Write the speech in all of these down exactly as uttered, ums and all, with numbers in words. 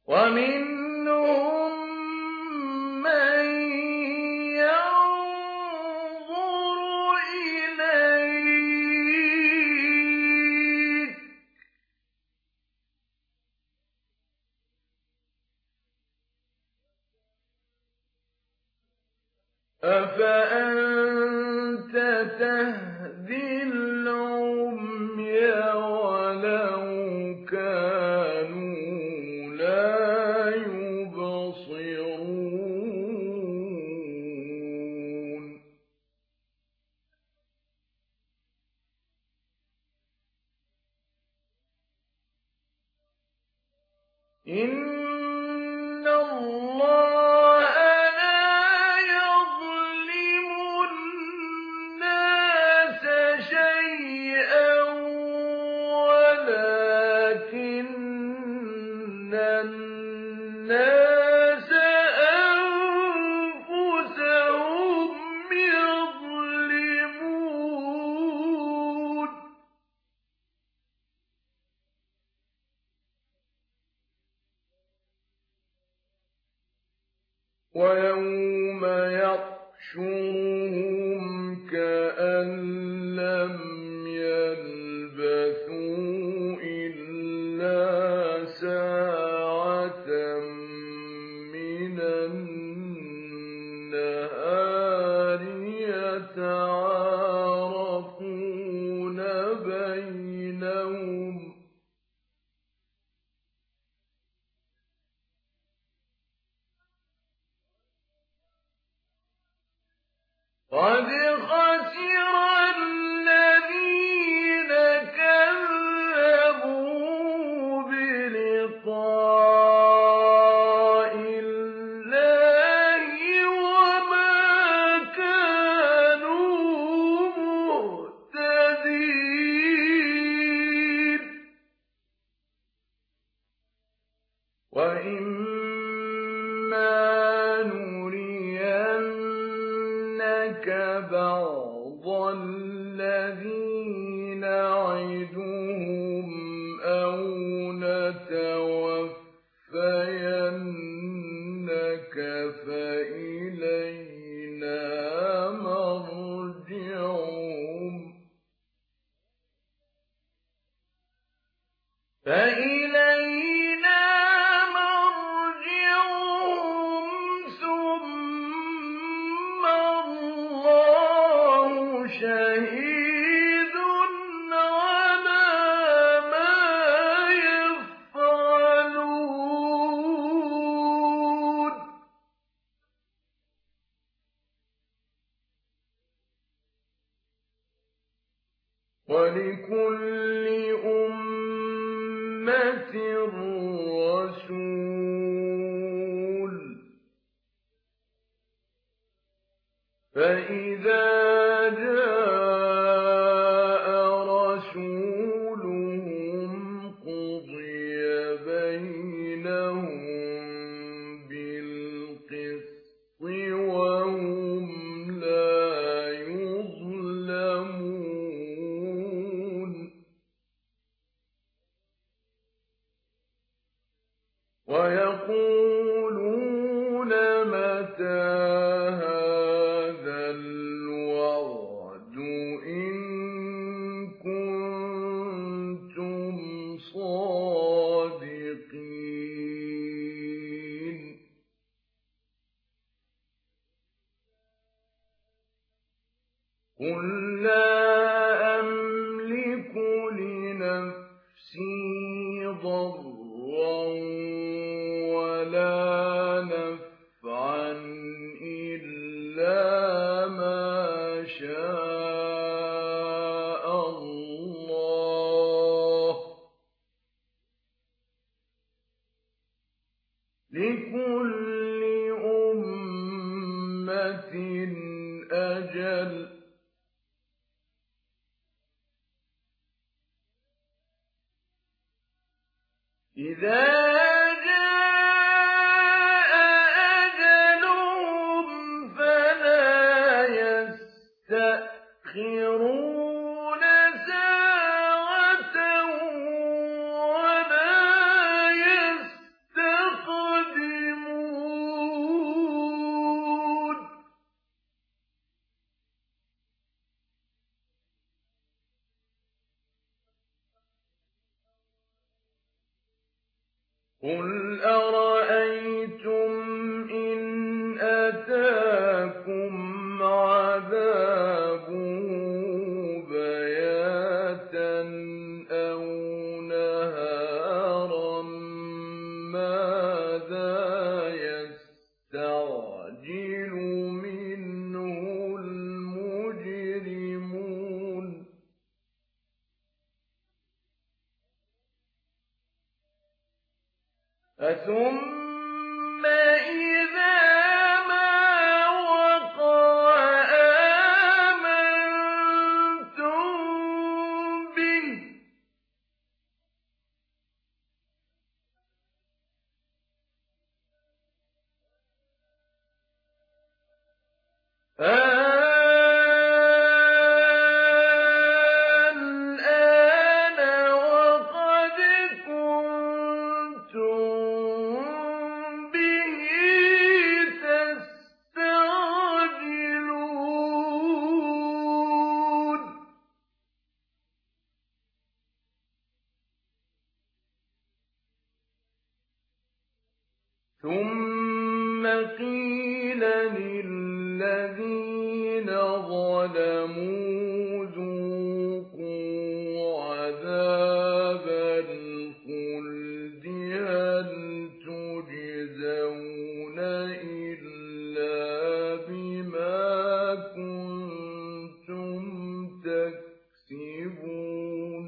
ومنهم من ينظر إليك أفأنت تهدي العمي ولو كانوا لا يبصرون إن الله لا يظلم الناس شيئا ولكن الناس أنفسهم يظلمون ويوم يحشرهم كأن لم يلبثوا إلا ساعة من النهار يتعارفون بينهم قد خسر الذين كذبوا بلقاء الله وما كانوا مهتدين وإما نرينك بعض الذي نعدهم أو نتوفينك فإلينا مرجعهم فإلينا مرجعهم ثم الله شهيد على ما يفعلون ولكل أمة رسول فإذا جاء رسولهم قضي بينهم بالقسط وهم لا يظلمون ويقولون متى هذا الوعد إن كنتم صادقين قل لا أملك لنفسي ضرا ولا نفعا إلا ما شاء الله لكل أمة أجل إذا جاء أجلهم فلا يستأخرون ساعة ولا يستقدمون قُلْ أَرَأَيْتُمْ إِنْ أَتَاكُمْ عَذَابُهُ بَيَاتًا أَوْ نَهَارًا مَاذَا يَسْتَعْجِلُ مِنْهُ الْمُجْرِمُونَ أَثُمَّ إِذَا مَا وَقَعَ آمَنتُم بِهِ الْآنَ وَقَدْ كُنتُم بِهِ تَسْتَعْجِلُونَ ثُمَّ قِيلَ لِلَّذِينَ ظَلَمُوا ذُوقُوا عَذَابَ الْخُلْدِ هَلْ تُجْزَوْنَ إِلَّا بِمَا كُنتُمْ تَكْسِبُونَ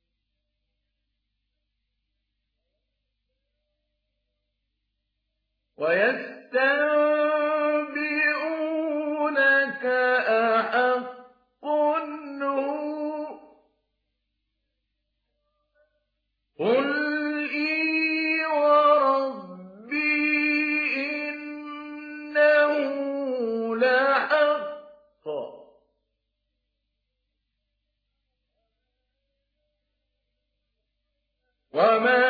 وَيَسْتَنبِئُونَكَ أَحَقٌّ هُوَ ۖ قُلْ إِي وَرَبِّي إِنَّهُ لَحَقٌّ ۖ وَمَا